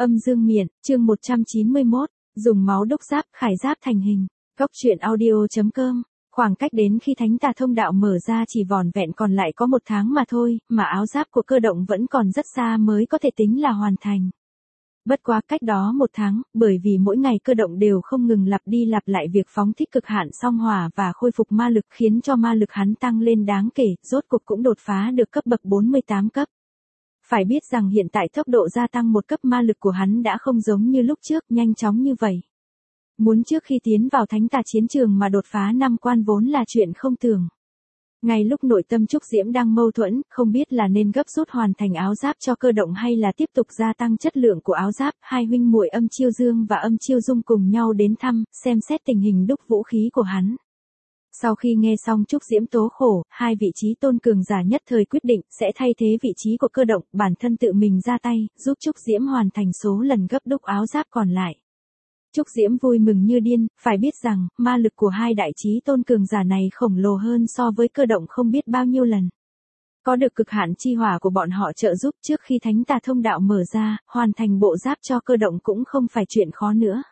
Âm dương miện, chương 191, dùng máu đúc giáp, khải giáp thành hình. Góc truyện audio.com. Khoảng cách đến khi thánh tà thông đạo mở ra chỉ vỏn vẹn còn lại có 1 tháng mà thôi, mà áo giáp của cơ động vẫn còn rất xa mới có thể tính là hoàn thành. Bất quá cách đó 1 tháng, bởi vì mỗi ngày cơ động đều không ngừng lặp đi lặp lại việc phóng thích cực hạn song hỏa và khôi phục ma lực khiến cho ma lực hắn tăng lên đáng kể, rốt cuộc cũng đột phá được cấp bậc 48 cấp. Phải biết rằng hiện tại tốc độ gia tăng 1 cấp ma lực của hắn đã không giống như lúc trước, nhanh chóng như vậy. Muốn trước khi tiến vào thánh tà chiến trường mà đột phá 5 quan vốn là chuyện không tưởng. Ngay lúc nội tâm Trúc Diễm đang mâu thuẫn, không biết là nên gấp rút hoàn thành áo giáp cho cơ động hay là tiếp tục gia tăng chất lượng của áo giáp, hai huynh muội Âm Chiêu Dương và Âm Chiêu Dung cùng nhau đến thăm, xem xét tình hình đúc vũ khí của hắn. Sau khi nghe xong Trúc Diễm tố khổ, hai vị trí tôn cường giả nhất thời quyết định sẽ thay thế vị trí của cơ động, bản thân tự mình ra tay, giúp Trúc Diễm hoàn thành số lần gấp đúc áo giáp còn lại. Trúc Diễm vui mừng như điên, phải biết rằng, ma lực của hai đại chí tôn cường giả này khổng lồ hơn so với cơ động không biết bao nhiêu lần. Có được cực hạn chi hỏa của bọn họ trợ giúp trước khi thánh tà thông đạo mở ra, hoàn thành bộ giáp cho cơ động cũng không phải chuyện khó nữa.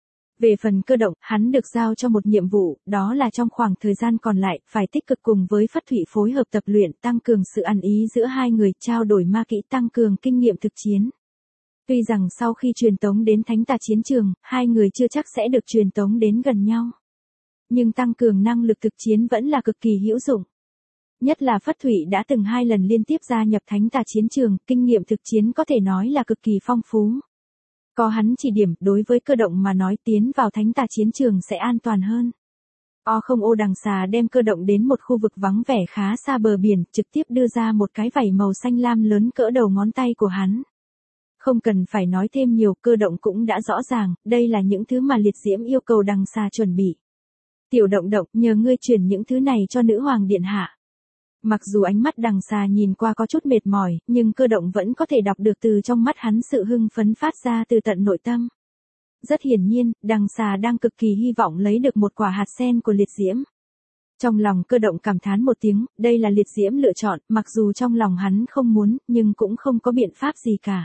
Về phần cơ động, hắn được giao cho một nhiệm vụ, đó là trong khoảng thời gian còn lại, phải tích cực cùng với Phất Thụy phối hợp tập luyện, tăng cường sự ăn ý giữa hai người, trao đổi ma kỹ, tăng cường kinh nghiệm thực chiến. Tuy rằng sau khi truyền tống đến thánh tà chiến trường, hai người chưa chắc sẽ được truyền tống đến gần nhau. Nhưng tăng cường năng lực thực chiến vẫn là cực kỳ hữu dụng. Nhất là Phất Thụy đã từng 2 lần liên tiếp gia nhập thánh tà chiến trường, kinh nghiệm thực chiến có thể nói là cực kỳ phong phú. Có hắn chỉ điểm, đối với cơ động mà nói tiến vào thánh tà chiến trường sẽ an toàn hơn. Không ô đằng xà đem cơ động đến một khu vực vắng vẻ khá xa bờ biển, trực tiếp đưa ra một cái vảy màu xanh lam lớn cỡ đầu ngón tay của hắn. Không cần phải nói thêm nhiều, cơ động cũng đã rõ ràng, đây là những thứ mà liệt diễm yêu cầu đằng xà chuẩn bị. Tiểu động động, nhờ ngươi truyền những thứ này cho nữ hoàng điện hạ. Mặc dù ánh mắt đằng xà nhìn qua có chút mệt mỏi, nhưng cơ động vẫn có thể đọc được từ trong mắt hắn sự hưng phấn phát ra từ tận nội tâm. Rất hiển nhiên, đằng xà đang cực kỳ hy vọng lấy được một quả hạt sen của liệt diễm. Trong lòng cơ động cảm thán một tiếng, đây là liệt diễm lựa chọn, mặc dù trong lòng hắn không muốn, nhưng cũng không có biện pháp gì cả.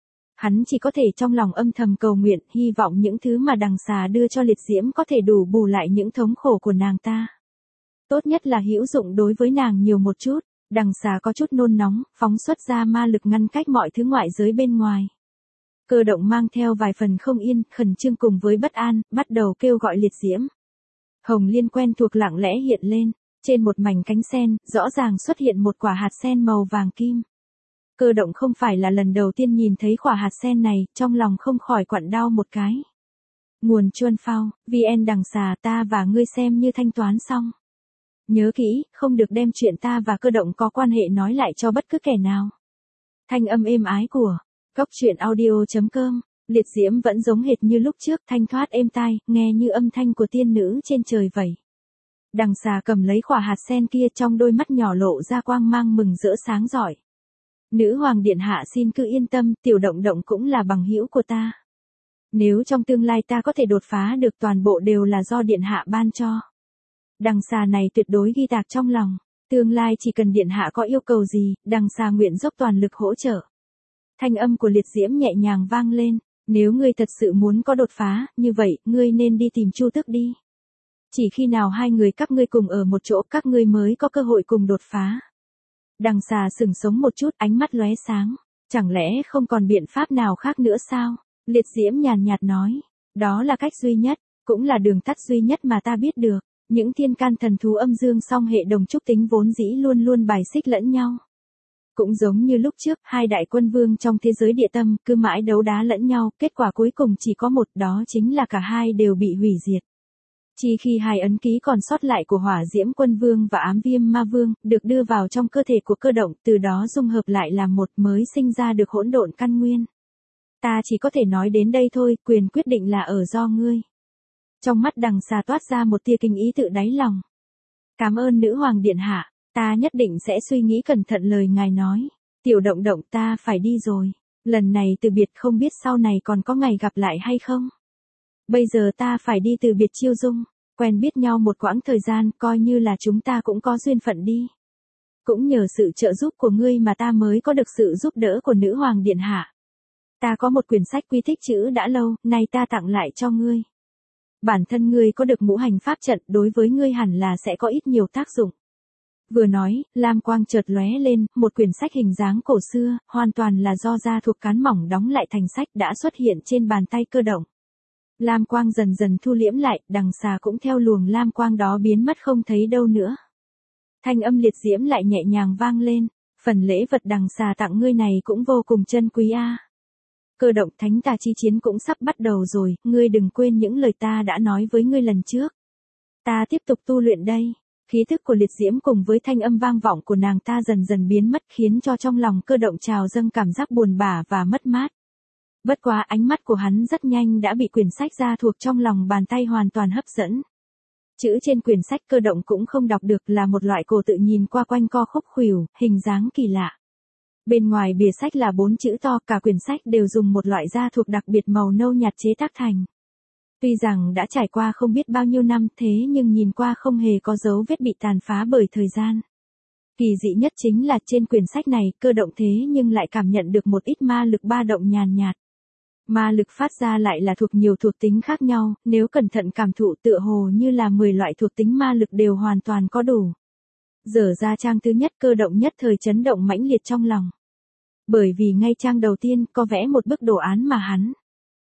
Hắn chỉ có thể trong lòng âm thầm cầu nguyện, hy vọng những thứ mà đằng xà đưa cho liệt diễm có thể đủ bù lại những thống khổ của nàng ta. Tốt nhất là hữu dụng đối với nàng nhiều một chút, đằng xà có chút nôn nóng, phóng xuất ra ma lực ngăn cách mọi thứ ngoại giới bên ngoài. Cơ động mang theo vài phần không yên, khẩn trương cùng với bất an, bắt đầu kêu gọi liệt diễm. Hồng liên quen thuộc lặng lẽ hiện lên, trên một mảnh cánh sen, rõ ràng xuất hiện một quả hạt sen màu vàng kim. Cơ động không phải là lần đầu tiên nhìn thấy quả hạt sen này, trong lòng không khỏi quặn đau một cái. Nguồn Chuan Phao, VN đằng xà, ta và ngươi xem như thanh toán xong. Nhớ kỹ, không được đem chuyện ta và cơ động có quan hệ nói lại cho bất cứ kẻ nào. Thanh âm êm ái của Góc truyện audio.com. Liệt diễm vẫn giống hệt như lúc trước, thanh thoát êm tai, nghe như âm thanh của tiên nữ trên trời vậy. Đằng xà cầm lấy quả hạt sen kia, trong đôi mắt nhỏ lộ ra quang mang mừng rỡ sáng rọi. Nữ hoàng điện hạ xin cứ yên tâm, tiểu động động cũng là bằng hữu của ta. Nếu trong tương lai ta có thể đột phá được, toàn bộ đều là do điện hạ ban cho. Đằng xà này tuyệt đối ghi tạc trong lòng, tương lai chỉ cần điện hạ có yêu cầu gì, đằng xà nguyện dốc toàn lực hỗ trợ. Thanh âm của liệt diễm nhẹ nhàng vang lên, nếu ngươi thật sự muốn có đột phá, như vậy, ngươi nên đi tìm Chu Tước đi. Chỉ khi nào hai người các ngươi cùng ở một chỗ, các ngươi mới có cơ hội cùng đột phá. Đằng xà sừng sống một chút, ánh mắt lóe sáng, chẳng lẽ không còn biện pháp nào khác nữa sao? Liệt diễm nhàn nhạt nói, đó là cách duy nhất, cũng là đường tắt duy nhất mà ta biết được. Những thiên can thần thú âm dương song hệ đồng trúc tính vốn dĩ luôn luôn bài xích lẫn nhau. Cũng giống như lúc trước, hai đại quân vương trong thế giới địa tâm, cứ mãi đấu đá lẫn nhau, kết quả cuối cùng chỉ có một, đó chính là cả hai đều bị hủy diệt. Chỉ khi hai ấn ký còn sót lại của hỏa diễm quân vương và ám viêm ma vương, được đưa vào trong cơ thể của cơ động, từ đó dung hợp lại làm một, mới sinh ra được hỗn độn căn nguyên. Ta chỉ có thể nói đến đây thôi, quyền quyết định là ở do ngươi. Trong mắt đằng xà toát ra một tia kinh ý tự đáy lòng. Cảm ơn nữ hoàng điện hạ, ta nhất định sẽ suy nghĩ cẩn thận lời ngài nói. Tiểu động động, ta phải đi rồi. Lần này từ biệt, không biết sau này còn có ngày gặp lại hay không. Bây giờ ta phải đi từ biệt Chiêu Dung, quen biết nhau một quãng thời gian, coi như là chúng ta cũng có duyên phận đi. Cũng nhờ sự trợ giúp của ngươi mà ta mới có được sự giúp đỡ của nữ hoàng điện hạ. Ta có một quyển sách quy tích chữ đã lâu, nay ta tặng lại cho ngươi. Bản thân ngươi có được ngũ hành pháp trận, đối với ngươi hẳn là sẽ có ít nhiều tác dụng. Vừa nói, lam quang chợt lóe lên, một quyển sách hình dáng cổ xưa, hoàn toàn là do da thuộc cán mỏng đóng lại thành sách đã xuất hiện trên bàn tay Cơ Động. Lam quang dần dần thu liễm lại, đằng xà cũng theo luồng lam quang đó biến mất không thấy đâu nữa. Thanh âm liệt diễm lại nhẹ nhàng vang lên, phần lễ vật đằng xà tặng ngươi này cũng vô cùng chân quý a. Cơ Động, thánh tà chi chiến cũng sắp bắt đầu rồi, ngươi đừng quên những lời ta đã nói với ngươi lần trước. Ta tiếp tục tu luyện đây. Khí thức của liệt diễm cùng với thanh âm vang vọng của nàng ta dần dần biến mất khiến cho trong lòng Cơ Động trào dâng cảm giác buồn bã và mất mát. Bất quá ánh mắt của hắn rất nhanh đã bị quyển sách ra thuộc trong lòng bàn tay hoàn toàn hấp dẫn. Chữ trên quyển sách Cơ Động cũng không đọc được, là một loại cổ tự nhìn qua quanh co khúc khuỷu, hình dáng kỳ lạ. Bên ngoài bìa sách là 4 chữ to, cả quyển sách đều dùng một loại da thuộc đặc biệt màu nâu nhạt chế tác thành. Tuy rằng đã trải qua không biết bao nhiêu năm thế nhưng nhìn qua không hề có dấu vết bị tàn phá bởi thời gian. Kỳ dị nhất chính là trên quyển sách này Cơ Động thế nhưng lại cảm nhận được một ít ma lực ba động nhàn nhạt. Ma lực phát ra lại là thuộc nhiều thuộc tính khác nhau, nếu cẩn thận cảm thụ tựa hồ như là 10 loại thuộc tính ma lực đều hoàn toàn có đủ. Dở ra trang thứ nhất Cơ Động nhất thời chấn động mãnh liệt trong lòng. Bởi vì ngay trang đầu tiên có vẽ một bức đồ án mà hắn.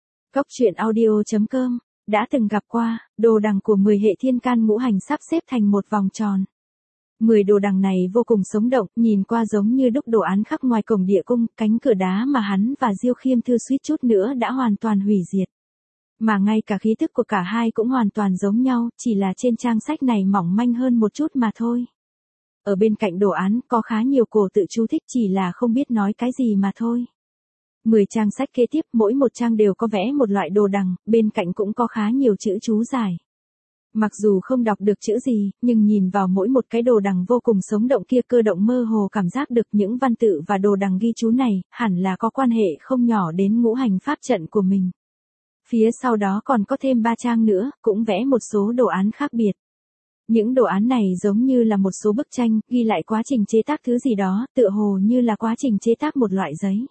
Goctruyện.audio.com đã từng gặp qua, đồ đằng của 10 hệ thiên can ngũ hành sắp xếp thành một vòng tròn. 10 đồ đằng này vô cùng sống động, nhìn qua giống như đúc đồ án khắc ngoài cổng địa cung, cánh cửa đá mà hắn và Diêu Khiêm Thư suýt chút nữa đã hoàn toàn hủy diệt. Mà ngay cả khí thức của cả hai cũng hoàn toàn giống nhau, chỉ là trên trang sách này mỏng manh hơn một chút mà thôi. Ở bên cạnh đồ án có khá nhiều cổ tự chú thích, chỉ là không biết nói cái gì mà thôi. 10 trang sách kế tiếp, mỗi một trang đều có vẽ một loại đồ đằng, bên cạnh cũng có khá nhiều chữ chú giải. Mặc dù không đọc được chữ gì, nhưng nhìn vào mỗi một cái đồ đằng vô cùng sống động kia Cơ Động mơ hồ cảm giác được những văn tự và đồ đằng ghi chú này, hẳn là có quan hệ không nhỏ đến ngũ hành pháp trận của mình. Phía sau đó còn có thêm 3 trang nữa, cũng vẽ một số đồ án khác biệt. Những đồ án này giống như là một số bức tranh, ghi lại quá trình chế tác thứ gì đó, tựa hồ như là quá trình chế tác một loại giấy.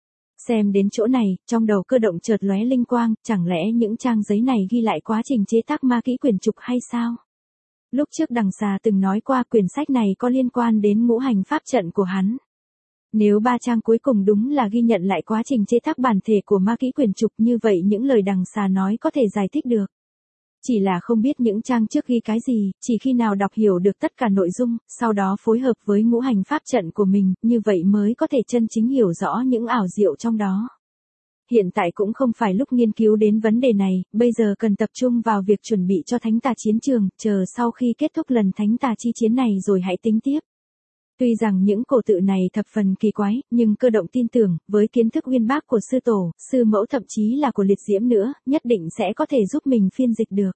Xem đến chỗ này, trong đầu Cơ Động chợt lóe linh quang, chẳng lẽ những trang giấy này ghi lại quá trình chế tác ma kỹ quyển trục hay sao? Lúc trước đằng xà từng nói qua quyển sách này có liên quan đến ngũ hành pháp trận của hắn. Nếu 3 trang cuối cùng đúng là ghi nhận lại quá trình chế tác bản thể của ma kỹ quyển trục, như vậy những lời đằng xà nói có thể giải thích được. Chỉ là không biết những trang trước ghi cái gì, chỉ khi nào đọc hiểu được tất cả nội dung, sau đó phối hợp với ngũ hành pháp trận của mình, như vậy mới có thể chân chính hiểu rõ những ảo diệu trong đó. Hiện tại cũng không phải lúc nghiên cứu đến vấn đề này, bây giờ cần tập trung vào việc chuẩn bị cho thánh tà chiến trường, chờ sau khi kết thúc lần thánh tà chi chiến này rồi hãy tính tiếp. Tuy rằng những cổ tự này thập phần kỳ quái, nhưng Cơ Động tin tưởng, với kiến thức uyên bác của sư tổ, sư mẫu thậm chí là của liệt diễm nữa, nhất định sẽ có thể giúp mình phiên dịch được.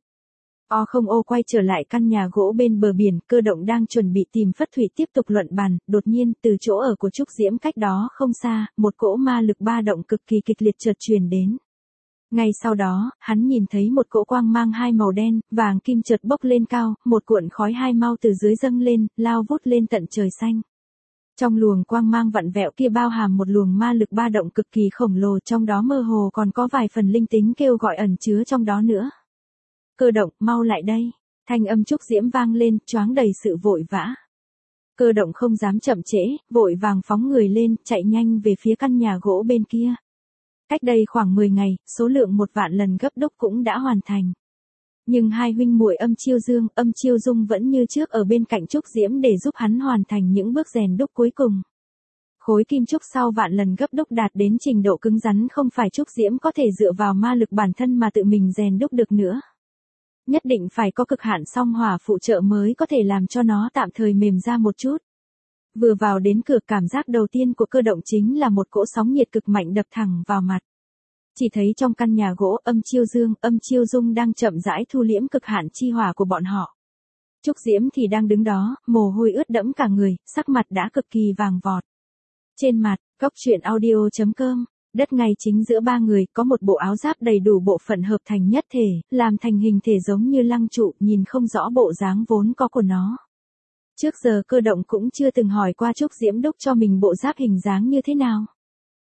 Quay trở lại căn nhà gỗ bên bờ biển, Cơ Động đang chuẩn bị tìm Phất Thủy tiếp tục luận bàn, đột nhiên, từ chỗ ở của Trúc Diễm cách đó không xa, một cỗ ma lực ba động cực kỳ kịch liệt chợt truyền đến. Ngay sau đó, hắn nhìn thấy một cỗ quang mang hai màu đen, vàng kim chợt bốc lên cao, một cuộn khói hai mau từ dưới dâng lên, lao vút lên tận trời xanh. Trong luồng quang mang vặn vẹo kia bao hàm một luồng ma lực ba động cực kỳ khổng lồ, trong đó mơ hồ còn có vài phần linh tính kêu gọi ẩn chứa trong đó nữa. Cơ Động, mau lại đây. Thanh âm Trúc Diễm vang lên, choáng đầy sự vội vã. Cơ Động không dám chậm trễ, vội vàng phóng người lên, chạy nhanh về phía căn nhà gỗ bên kia. Cách đây khoảng 10 ngày, số lượng 1 vạn lần gấp đúc cũng đã hoàn thành. Nhưng hai huynh muội Âm Chiêu Dương, Âm Chiêu Dung vẫn như trước ở bên cạnh Trúc Diễm để giúp hắn hoàn thành những bước rèn đúc cuối cùng. Khối kim trúc sau vạn lần gấp đúc đạt đến trình độ cứng rắn không phải Trúc Diễm có thể dựa vào ma lực bản thân mà tự mình rèn đúc được nữa. Nhất định phải có cực hạn song hỏa phụ trợ mới có thể làm cho nó tạm thời mềm ra một chút. Vừa vào đến cửa, cảm giác đầu tiên của Cơ Động chính là một cỗ sóng nhiệt cực mạnh đập thẳng vào mặt. Chỉ thấy trong căn nhà gỗ, Âm Chiêu Dương, Âm Chiêu Dung đang chậm rãi thu liễm cực hạn chi hỏa của bọn họ. Trúc Diễm thì đang đứng đó, mồ hôi ướt đẫm cả người, sắc mặt đã cực kỳ vàng vọt. Trên mặt, Goctruyện.audio.com, đất ngay chính giữa ba người, có một bộ áo giáp đầy đủ bộ phận hợp thành nhất thể, làm thành hình thể giống như lăng trụ, nhìn không rõ bộ dáng vốn có của nó. Trước giờ Cơ Động cũng chưa từng hỏi qua Trúc Diễm đúc cho mình bộ giáp hình dáng như thế nào.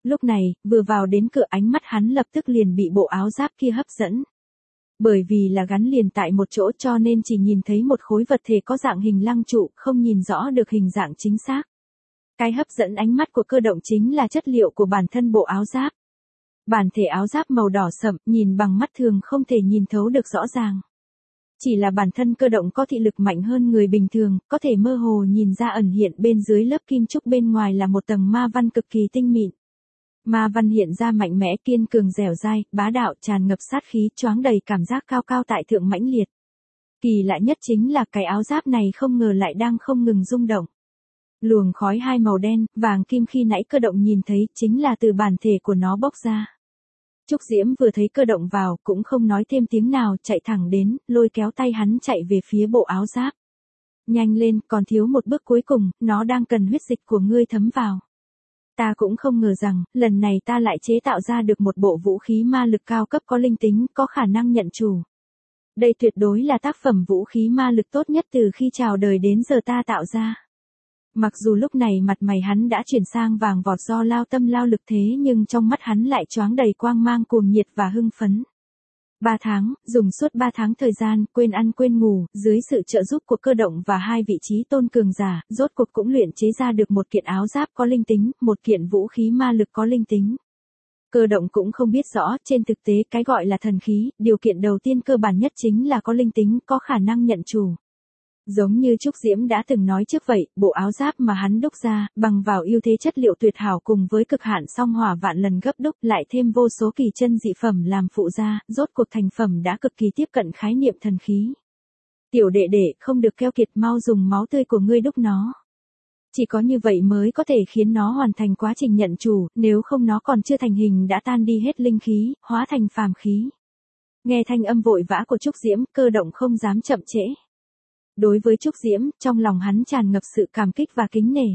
Lúc này, vừa vào đến cửa ánh mắt hắn lập tức liền bị bộ áo giáp kia hấp dẫn. Bởi vì là gắn liền tại một chỗ cho nên chỉ nhìn thấy một khối vật thể có dạng hình lăng trụ, không nhìn rõ được hình dạng chính xác. Cái hấp dẫn ánh mắt của Cơ Động chính là chất liệu của bản thân bộ áo giáp. Bản thể áo giáp màu đỏ sậm, nhìn bằng mắt thường không thể nhìn thấu được rõ ràng. Chỉ là bản thân Cơ Động có thị lực mạnh hơn người bình thường, có thể mơ hồ nhìn ra ẩn hiện bên dưới lớp kim trúc bên ngoài là một tầng ma văn cực kỳ tinh mịn. Ma văn hiện ra mạnh mẽ, kiên cường, dẻo dai, bá đạo, tràn ngập sát khí, choáng đầy cảm giác cao cao tại thượng mãnh liệt. Kỳ lạ nhất chính là cái áo giáp này không ngờ lại đang không ngừng rung động. Luồng khói hai màu đen, vàng kim khi nãy Cơ Động nhìn thấy chính là từ bản thể của nó bốc ra. Trúc Diễm vừa thấy Cơ Động vào cũng không nói thêm tiếng nào, chạy thẳng đến, lôi kéo tay hắn chạy về phía bộ áo giáp. Nhanh lên, còn thiếu một bước cuối cùng, nó đang cần huyết dịch của ngươi thấm vào. Ta cũng không ngờ rằng, lần này ta lại chế tạo ra được một bộ vũ khí ma lực cao cấp có linh tính, có khả năng nhận chủ. Đây tuyệt đối là tác phẩm vũ khí ma lực tốt nhất từ khi chào đời đến giờ ta tạo ra. Mặc dù lúc này mặt mày hắn đã chuyển sang vàng vọt do lao tâm lao lực thế nhưng trong mắt hắn lại choáng đầy quang mang cuồng nhiệt và hưng phấn. 3 tháng, dùng suốt 3 tháng thời gian, quên ăn quên ngủ, dưới sự trợ giúp của Cơ Động và hai vị trí tôn cường giả, rốt cuộc cũng luyện chế ra được một kiện áo giáp có linh tính, một kiện vũ khí ma lực có linh tính. Cơ Động cũng không biết rõ, trên thực tế cái gọi là thần khí, điều kiện đầu tiên cơ bản nhất chính là có linh tính, có khả năng nhận chủ. Giống như Trúc Diễm đã từng nói trước vậy, bộ áo giáp mà hắn đúc ra, bằng vào ưu thế chất liệu tuyệt hảo cùng với cực hạn song hỏa vạn lần gấp đúc lại thêm vô số kỳ chân dị phẩm làm phụ gia, rốt cuộc thành phẩm đã cực kỳ tiếp cận khái niệm thần khí. Tiểu đệ đệ không được keo kiệt, mau dùng máu tươi của ngươi đúc nó. Chỉ có như vậy mới có thể khiến nó hoàn thành quá trình nhận chủ, nếu không nó còn chưa thành hình đã tan đi hết linh khí, hóa thành phàm khí. Nghe thanh âm vội vã của Trúc Diễm, Cơ Động không dám chậm trễ. Đối với Trúc Diễm, trong lòng hắn tràn ngập sự cảm kích và kính nể.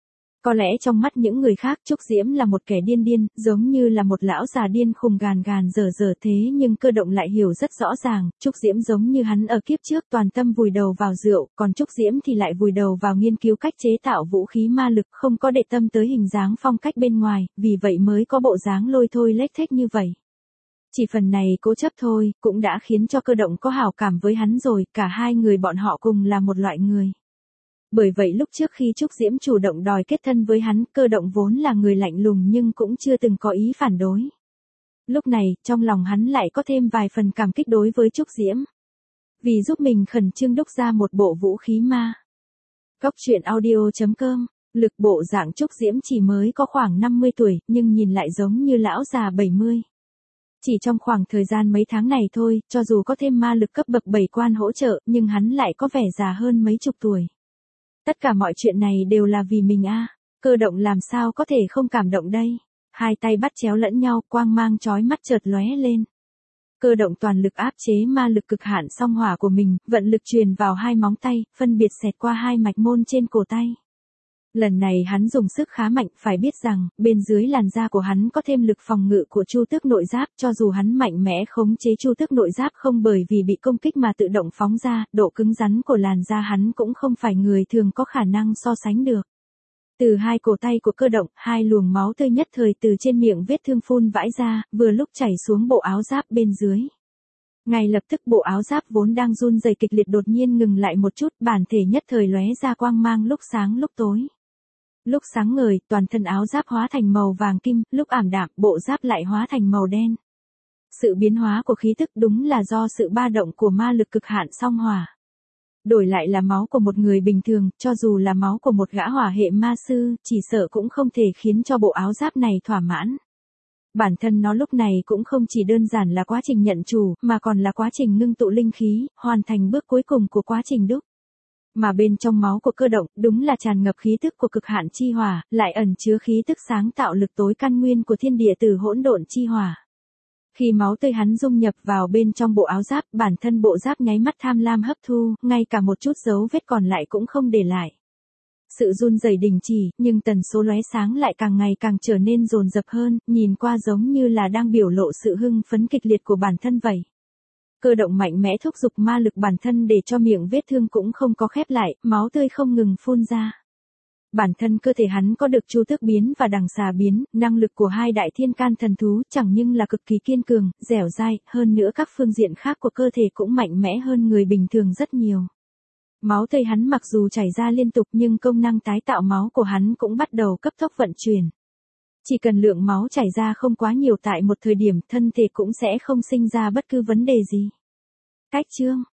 Có lẽ trong mắt những người khác Trúc Diễm là một kẻ điên điên, giống như là một lão già điên khùng gàn gàn dở dở thế nhưng Cơ Động lại hiểu rất rõ ràng, Trúc Diễm giống như hắn ở kiếp trước toàn tâm vùi đầu vào rượu, còn Trúc Diễm thì lại vùi đầu vào nghiên cứu cách chế tạo vũ khí ma lực, không có để tâm tới hình dáng phong cách bên ngoài, vì vậy mới có bộ dáng lôi thôi lếch thếch như vậy. Chỉ phần này cố chấp thôi, cũng đã khiến cho Cơ Động có hảo cảm với hắn rồi, cả hai người bọn họ cùng là một loại người. Bởi vậy lúc trước khi Trúc Diễm chủ động đòi kết thân với hắn, Cơ Động vốn là người lạnh lùng nhưng cũng chưa từng có ý phản đối. Lúc này, trong lòng hắn lại có thêm vài phần cảm kích đối với Trúc Diễm. Vì giúp mình khẩn trương đúc ra một bộ vũ khí ma. Goctruyện.audio.com. Lực bộ dạng Trúc Diễm chỉ mới có khoảng 50 tuổi, nhưng nhìn lại giống như lão già 70. Chỉ trong khoảng thời gian mấy tháng này thôi, cho dù có thêm ma lực cấp bậc 7 quan hỗ trợ, nhưng hắn lại có vẻ già hơn mấy chục tuổi. Tất cả mọi chuyện này đều là vì mình a. Cơ Động làm sao có thể không cảm động đây. Hai tay bắt chéo lẫn nhau, quang mang chói mắt chợt lóe lên. Cơ Động toàn lực áp chế ma lực cực hạn song hỏa của mình, vận lực truyền vào hai móng tay, phân biệt xẹt qua hai mạch môn trên cổ tay. Lần này hắn dùng sức khá mạnh, phải biết rằng, bên dưới làn da của hắn có thêm lực phòng ngự của Chu Tước nội giáp, cho dù hắn mạnh mẽ khống chế Chu Tước nội giáp không bởi vì bị công kích mà tự động phóng ra, độ cứng rắn của làn da hắn cũng không phải người thường có khả năng so sánh được. Từ hai cổ tay của Cơ Động, hai luồng máu tươi nhất thời từ trên miệng vết thương phun vãi ra, vừa lúc chảy xuống bộ áo giáp bên dưới. Ngay lập tức bộ áo giáp vốn đang run rẩy kịch liệt đột nhiên ngừng lại một chút, bản thể nhất thời lóe ra quang mang lúc sáng lúc tối. Lúc sáng ngời, toàn thân áo giáp hóa thành màu vàng kim, lúc ảm đạm, bộ giáp lại hóa thành màu đen. Sự biến hóa của khí tức đúng là do sự ba động của ma lực cực hạn song hỏa. Đổi lại là máu của một người bình thường, cho dù là máu của một gã hỏa hệ ma sư, chỉ sợ cũng không thể khiến cho bộ áo giáp này thỏa mãn. Bản thân nó lúc này cũng không chỉ đơn giản là quá trình nhận chủ, mà còn là quá trình ngưng tụ linh khí, hoàn thành bước cuối cùng của quá trình đúc. Mà bên trong máu của Cơ Động, đúng là tràn ngập khí tức của cực hạn chi hỏa, lại ẩn chứa khí tức sáng tạo lực tối căn nguyên của thiên địa từ hỗn độn chi hỏa. Khi máu tươi hắn dung nhập vào bên trong bộ áo giáp, bản thân bộ giáp nháy mắt tham lam hấp thu, ngay cả một chút dấu vết còn lại cũng không để lại. Sự run rẩy đình chỉ, nhưng tần số lóe sáng lại càng ngày càng trở nên dồn dập hơn, nhìn qua giống như là đang biểu lộ sự hưng phấn kịch liệt của bản thân vậy. Cơ Động mạnh mẽ thúc giục ma lực bản thân để cho miệng vết thương cũng không có khép lại, máu tươi không ngừng phun ra. Bản thân cơ thể hắn có được Chu Tước biến và Đằng Xà biến, năng lực của hai đại thiên can thần thú chẳng nhưng là cực kỳ kiên cường, dẻo dai, hơn nữa các phương diện khác của cơ thể cũng mạnh mẽ hơn người bình thường rất nhiều. Máu tươi hắn mặc dù chảy ra liên tục nhưng công năng tái tạo máu của hắn cũng bắt đầu cấp tốc vận chuyển. Chỉ cần lượng máu chảy ra không quá nhiều tại một thời điểm, thân thể cũng sẽ không sinh ra bất cứ vấn đề gì. Cách chương